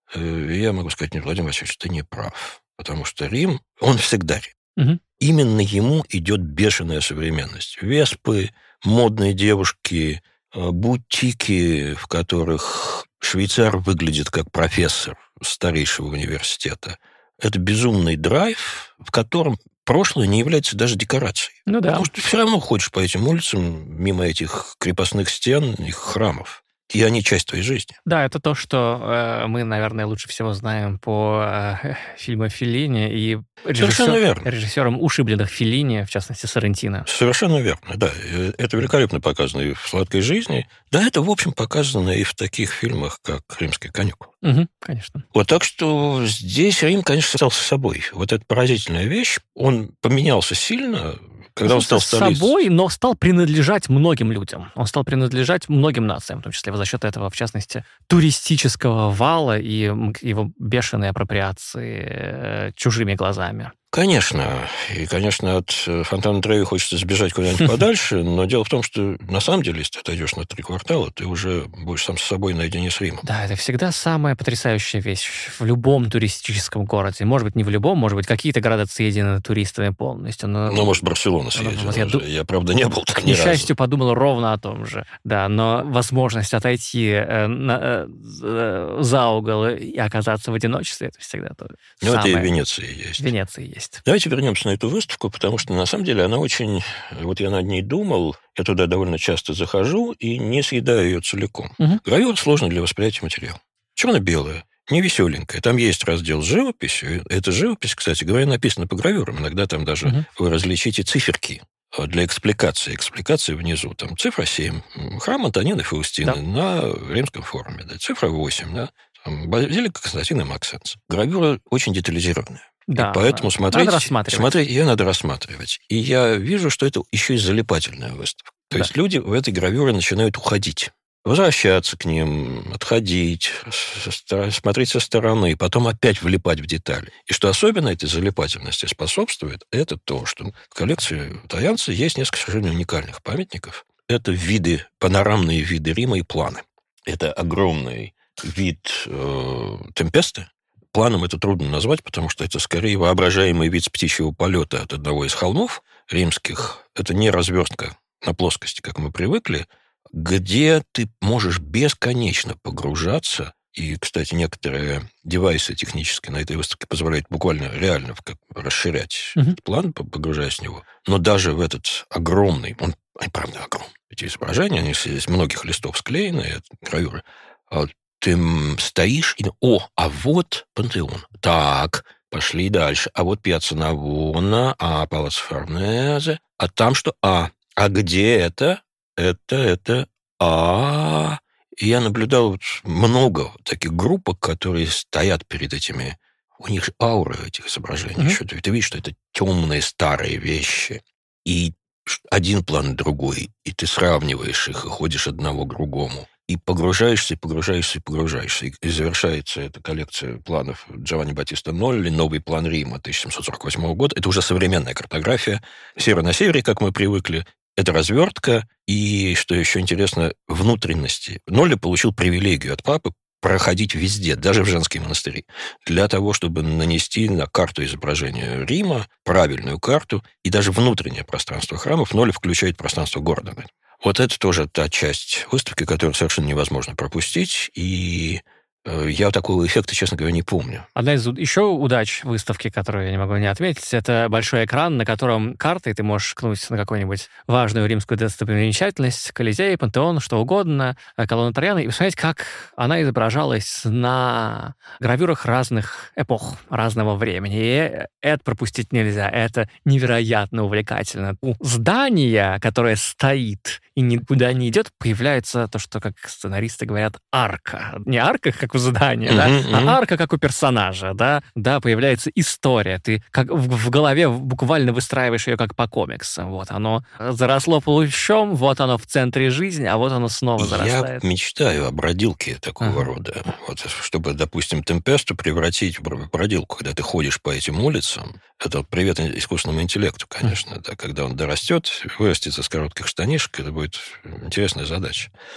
я могу сказать: нет, Владимир Васильевич, ты не прав. Потому что Рим, он всегда Рим. Именно ему идет бешеная современность. Веспы, модные девушки, бутики, в которых швейцар выглядит как профессор старейшего университета. Это безумный драйв, в котором прошлое не является даже декорацией. Ну да. Потому что ты все равно ходишь по этим улицам, мимо этих крепостных стен, их храмов. И они часть твоей жизни. Да, это то, что мы, наверное, лучше всего знаем по фильму Феллини и Совершенно верно. режиссерам ушибленных Феллини, в частности, Соррентино. Совершенно верно, да. Это великолепно показано и в «Сладкой жизни». Да, это, в общем, показано и в таких фильмах, как «Римские каникулы». Угу, конечно. Вот так что здесь Рим, конечно, остался собой. Вот эта поразительная вещь. Он поменялся сильно, когда он стал столицей. Собой, но стал принадлежать многим людям. Он стал принадлежать многим нациям, в том числе за счет этого, в частности, туристического вала и его бешеной апроприации чужими глазами. Конечно. И, конечно, от Фонтана Треви хочется сбежать куда-нибудь подальше, но дело в том, что на самом деле, если ты отойдешь на 3 квартала, ты уже будешь сам с собой наедине с Римом. Да, это всегда самая потрясающая вещь в любом туристическом городе. Может быть, не в любом, может быть, какие-то города съедены туристами полностью. Но может, Барселона съедена. Вот я, правда, не был там ни разу. К несчастью, подумал ровно о том же. Да, но возможность отойти за угол и оказаться в одиночестве, это всегда то самое. Это и в Венеции есть. В Венеции есть. Давайте вернемся на эту выставку, потому что, на самом деле, она очень... Вот я над ней думал, я туда довольно часто захожу и не съедаю ее целиком. Гравюра сложный для восприятия материал. Черно-белая, не веселенькая. Там есть раздел с живописью. Эта живопись, кстати говоря, написана по гравюрам. Иногда там даже вы различите циферки для экспликации. Экспликация внизу. Там цифра 7. Храм Антонины Фаустины на Римском форуме. Да, цифра 8. Да, базилика Константина Максенца. Гравюра очень детализированная. Да, и поэтому надо рассматривать. Ее надо рассматривать. И я вижу, что это еще и залипательная выставка. То есть люди в этой гравюре начинают уходить. Возвращаться к ним, отходить, смотреть со стороны, потом опять влипать в детали. И что особенно этой залипательности способствует, это то, что в коллекции итальянца есть несколько совершенно уникальных памятников. Это панорамные виды Рима и планы. Это огромный вид Темпесты. Планом это трудно назвать, потому что это скорее воображаемый вид с птичьего полета от одного из холмов римских. Это не разверстка на плоскости, как мы привыкли, где ты можешь бесконечно погружаться. И, кстати, некоторые девайсы технические на этой выставке позволяют буквально реально расширять этот план, погружаясь в него. Но даже в этот огромный, он правда огромный, эти изображения, они из многих листов склеены, гравюры, ты стоишь и... а вот Пантеон. Так, пошли дальше. А вот Пьяцца Навона, а Палаццо Форнезе. А там что? А где это? Это... И я наблюдал много таких группок, которые стоят перед этими... У них же ауры этих изображений. Ты видишь, что это темные старые вещи. И один план другой. И ты сравниваешь их и ходишь одного к другому. И погружаешься. И завершается эта коллекция планов Джованни Баттиста Нолли, новый план Рима 1748 года. Это уже современная картография. Север на севере, как мы привыкли. Это развертка. И, что еще интересно, внутренности. Нолли получил привилегию от папы проходить везде, даже в женские монастыри, для того, чтобы нанести на карту изображения Рима правильную карту, и даже внутреннее пространство храмов. Нолли включает пространство города. Вот это тоже та часть выставки, которую совершенно невозможно пропустить, и я такого эффекта, честно говоря, не помню. Одна из еще удач выставки, которую я не могу не отметить, это большой экран, на котором картой ты можешь ткнуть на какую-нибудь важную римскую достопримечательность, Колизей, Пантеон, что угодно, колонну Трояна, и посмотреть, как она изображалась на гравюрах разных эпох, разного времени. И это пропустить нельзя. Это невероятно увлекательно. У здания, которое стоит и никуда не идет, появляется то, что, как сценаристы говорят, арка. Не арка, как у здания, а арка, как у персонажа, да, появляется история. Ты как в голове буквально выстраиваешь ее как по комиксам. Вот оно заросло плющом, вот оно в центре жизни, а вот оно снова зарастает. Я мечтаю о бродилке такого рода. Вот, чтобы, допустим, Темпесту превратить в бродилку, когда ты ходишь по этим улицам. Это привет искусственному интеллекту, конечно, да, когда он дорастет, вырастет из коротких штанишек, это будет интересная задача.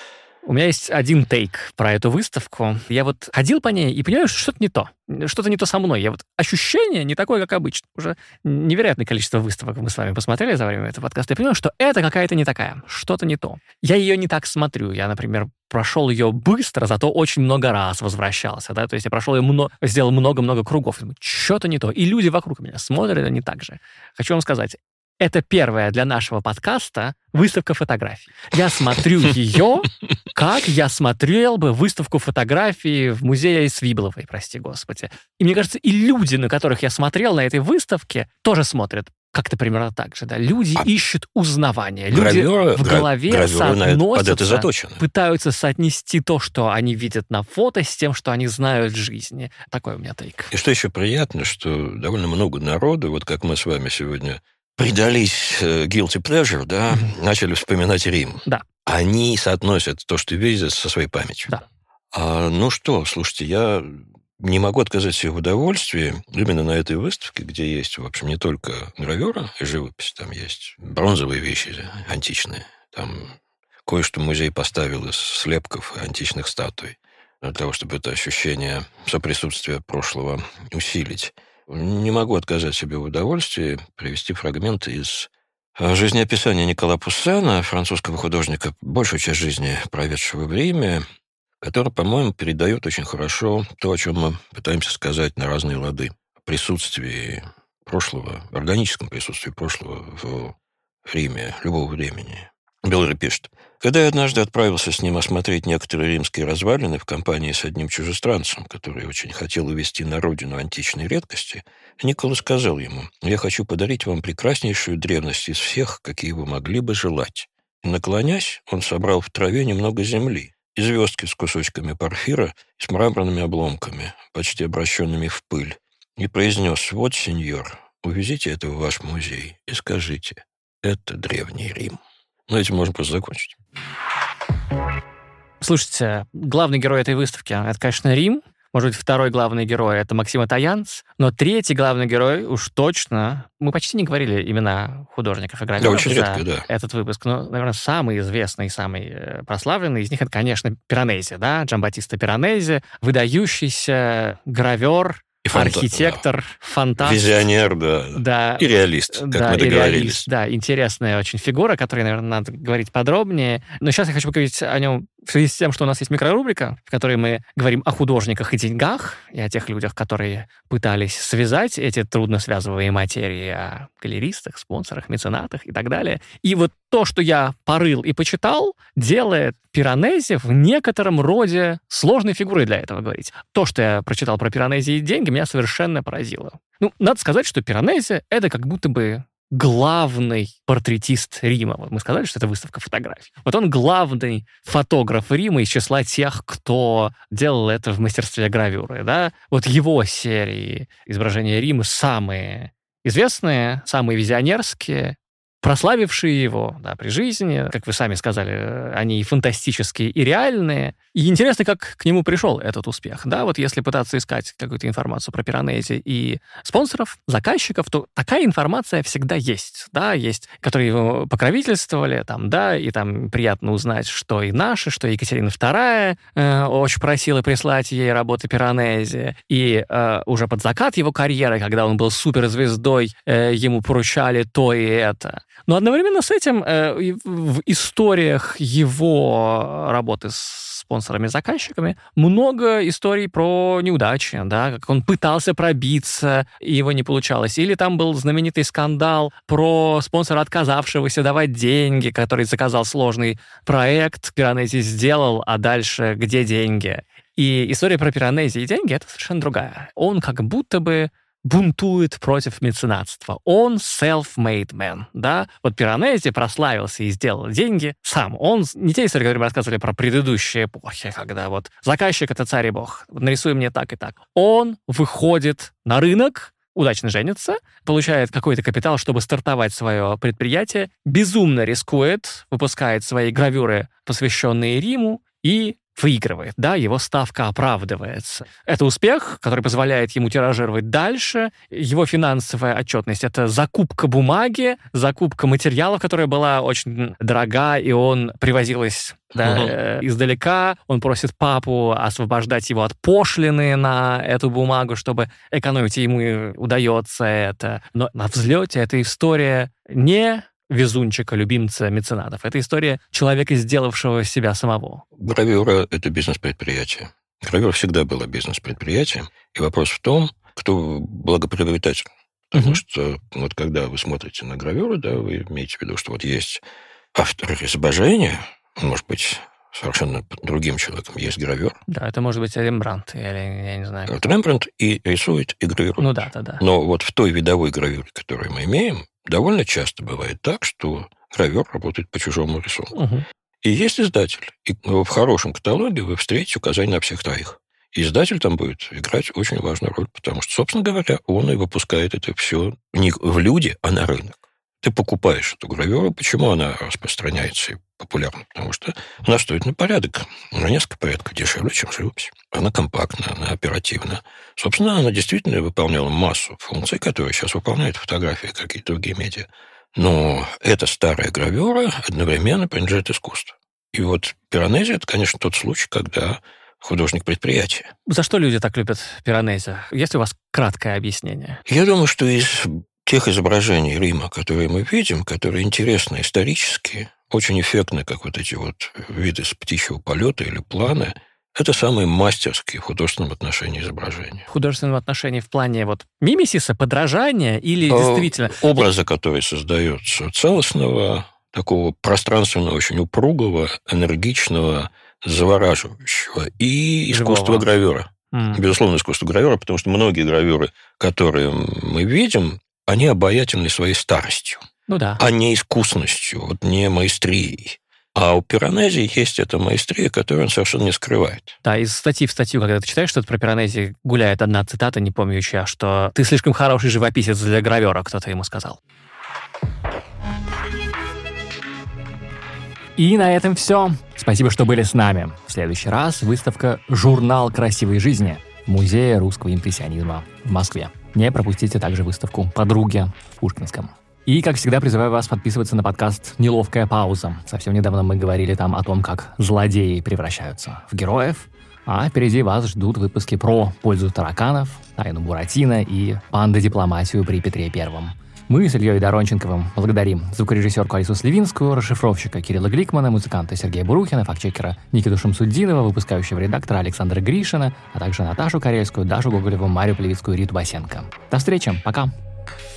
У меня есть один тейк про эту выставку. Я вот ходил по ней и понимаю, что что-то не то. Что-то не то со мной. Ощущение не такое, как обычно. Уже невероятное количество выставок мы с вами посмотрели за время этого подкаста. Я понимаю, что это какая-то не такая. Что-то не то. Я ее не так смотрю. Я, например, прошел ее быстро, зато очень много раз возвращался. Да? То есть я прошел ее сделал много-много кругов. Что-то не то. И люди вокруг меня смотрят не так же. Хочу вам сказать, это первая для нашего подкаста выставка фотографий. Я смотрю ее, как я смотрел бы выставку фотографий в музее Свибловой, прости господи. И мне кажется, и люди, на которых я смотрел на этой выставке, тоже смотрят как-то примерно так же. Да? Люди ищут узнавания. Люди в голове соотносятся, пытаются соотнести то, что они видят на фото, с тем, что они знают в жизни. Такой у меня тейк. И что еще приятно, что довольно много народу, вот как мы с вами сегодня предались guilty pleasure, да, начали вспоминать Рим. Да. Они соотносят то, что видят, со своей памятью. Да. Ну что, слушайте, я не могу отказать себе в удовольствии именно на этой выставке, где есть, в общем, не только гравюра и живопись, там есть бронзовые вещи античные, там кое-что музей поставил из слепков и античных статуй для того, чтобы это ощущение соприсутствия прошлого усилить. Не могу отказать себе в удовольствии привести фрагменты из жизнеописания Никола Пуссена, французского художника, большую часть жизни проведшего в Риме, который, по-моему, передает очень хорошо то, о чем мы пытаемся сказать на разные лады. О присутствии прошлого, органическом присутствии прошлого в Риме любого времени. Беллари пишет: «Когда я однажды отправился с ним осмотреть некоторые римские развалины в компании с одним чужестранцем, который очень хотел увезти на родину античной редкости, Никола сказал ему: «Я хочу подарить вам прекраснейшую древность из всех, какие вы могли бы желать». И, наклонясь, он собрал в траве немного земли и звездки с кусочками порфира и с мраморными обломками, почти обращенными в пыль, и произнес: «Вот, сеньор, увезите это в ваш музей и скажите: это Древний Рим». Этим можно просто закончить. Слушайте, главный герой этой выставки — это, конечно, Рим. Может быть, второй главный герой — это Максим Атаянц. Но третий главный герой уж точно... Мы почти не говорили имена художников и гравюров за этот выпуск. Но, наверное, самый известный и самый прославленный из них — это, конечно, Пиранези, да? Джамбаттиста Пиранези, выдающийся гравер, архитектор, фантаст. Визионер, да. И реалист, как мы договорились. Реалист, да, интересная очень фигура, о которой, наверное, надо говорить подробнее. Но сейчас я хочу поговорить о нем в связи с тем, что у нас есть микрорубрика, в которой мы говорим о художниках и деньгах, и о тех людях, которые пытались связать эти трудно связываемые материи, о галеристах, спонсорах, меценатах и так далее. И вот то, что я порыл и почитал, делает Пиранези в некотором роде сложной фигурой для этого говорить. То, что я прочитал про Пиранези и деньги, меня совершенно поразило. Надо сказать, что Пиранези — это как будто бы главный портретист Рима. Вот мы сказали, что это выставка фотографий. Вот он главный фотограф Рима из числа тех, кто делал это в мастерстве гравюры. Да? Вот его серии изображения Рима самые известные, самые визионерские, прославившие его при жизни. Как вы сами сказали, они и фантастические, и реальные. И интересно, как к нему пришел этот успех. Да, вот если пытаться искать какую-то информацию про Пиранези и спонсоров, заказчиков, то такая информация всегда есть. Да, есть, которые его покровительствовали, и там приятно узнать, что и наши, что Екатерина II очень просила прислать ей работы Пиранези. И уже под закат его карьеры, когда он был суперзвездой, ему поручали то и это. Но одновременно с этим в историях его работы с спонсорами-заказчиками много историй про неудачи, да, как он пытался пробиться, и его не получалось. Или там был знаменитый скандал про спонсора, отказавшегося давать деньги, который заказал сложный проект, Пиранези сделал, а дальше где деньги? И история про Пиранези и деньги — это совершенно другая. Он как будто бы бунтует против меценатства. Он self-made man, да? Вот Пиранези прославился и сделал деньги сам. Он не те истории, которые мы рассказывали про предыдущие эпохи, когда вот заказчик — это царь и бог. Нарисуй мне так и так. Он выходит на рынок, удачно женится, получает какой-то капитал, чтобы стартовать свое предприятие, безумно рискует, выпускает свои гравюры, посвященные Риму, и выигрывает, да, его ставка оправдывается. Это успех, который позволяет ему тиражировать дальше. Его финансовая отчетность — это закупка бумаги, закупка материалов, которая была очень дорога, и он привозилась издалека. Он просит папу освобождать его от пошлины на эту бумагу, чтобы экономить, и ему удается это. Но на взлете эта история не везунчика, любимца меценатов. Это история человека, сделавшего себя самого. Гравюра – это бизнес-предприятие. Гравюра всегда была бизнес-предприятием. И вопрос в том, кто благоприобретатель. Потому что вот когда вы смотрите на гравюру, да, вы имеете в виду, что вот есть автор изображения, он может быть совершенно другим человеком. Есть гравер. Да, это может быть Рембрандт, или я не знаю. Вот Рембрандт и рисует, и гравирует. Ну да. Но вот в той видовой гравюре, которую мы имеем, довольно часто бывает так, что гравер работает по чужому рисунку. И есть издатель. И в хорошем каталоге вы встретите указания на всех троих. И издатель там будет играть очень важную роль, потому что, собственно говоря, он и выпускает это все не в люди, а на рынок. Ты покупаешь эту гравюру. Почему она распространяется и популярна? Потому что она стоит на порядок, на несколько порядков дешевле, чем живопись. Она компактна, она оперативна. Собственно, она действительно выполняла массу функций, которые сейчас выполняют фотографии и какие-то другие медиа. Но эта старая гравюра одновременно принадлежит искусству. И вот Пиранези – это, конечно, тот случай, когда художник предприятия. За что люди так любят Пиранези? Есть ли у вас краткое объяснение? Я думаю, что из тех изображений Рима, которые мы видим, которые интересны исторически, очень эффектны, как вот эти вот виды с птичьего полета или планы, это самые мастерские в художественном отношении изображения. В художественном отношении в плане вот мимесиса, подражания или действительно... Образа, который создается целостного, такого пространственного, очень упругого, энергичного, завораживающего. И искусство гравюра. Безусловно, искусство гравюра, потому что многие гравюры, которые мы видим, они обаятельны своей старостью, а не искусностью, вот не маэстрией. А у Пиранези есть эта маэстрия, которую он совершенно не скрывает. Да, из статьи в статью, когда ты читаешь что-то про Пиранези, гуляет одна цитата, не помню чья, что «ты слишком хороший живописец для гравера», кто-то ему сказал. И на этом все. Спасибо, что были с нами. В следующий раз выставка «Журнал красивой жизни» в Музее русского импрессионизма в Москве. Не пропустите также выставку «Подруги» в Пушкинском. И, как всегда, призываю вас подписываться на подкаст «Неловкая пауза». Совсем недавно мы говорили там о том, как злодеи превращаются в героев. А впереди вас ждут выпуски про пользу тараканов, тайну Буратино и пандодипломатию при Петре Первом. Мы с Ильей Доронченковым благодарим звукорежиссерку Алису Сливинскую, расшифровщика Кирилла Гликмана, музыканта Сергея Бурухина, фактчекера Никиту Шамсуддинова, выпускающего редактора Александра Гришина, а также Наташу Карельскую, Дашу Гоголеву, Марию Плевицкую и Риту Басенко. До встречи, пока!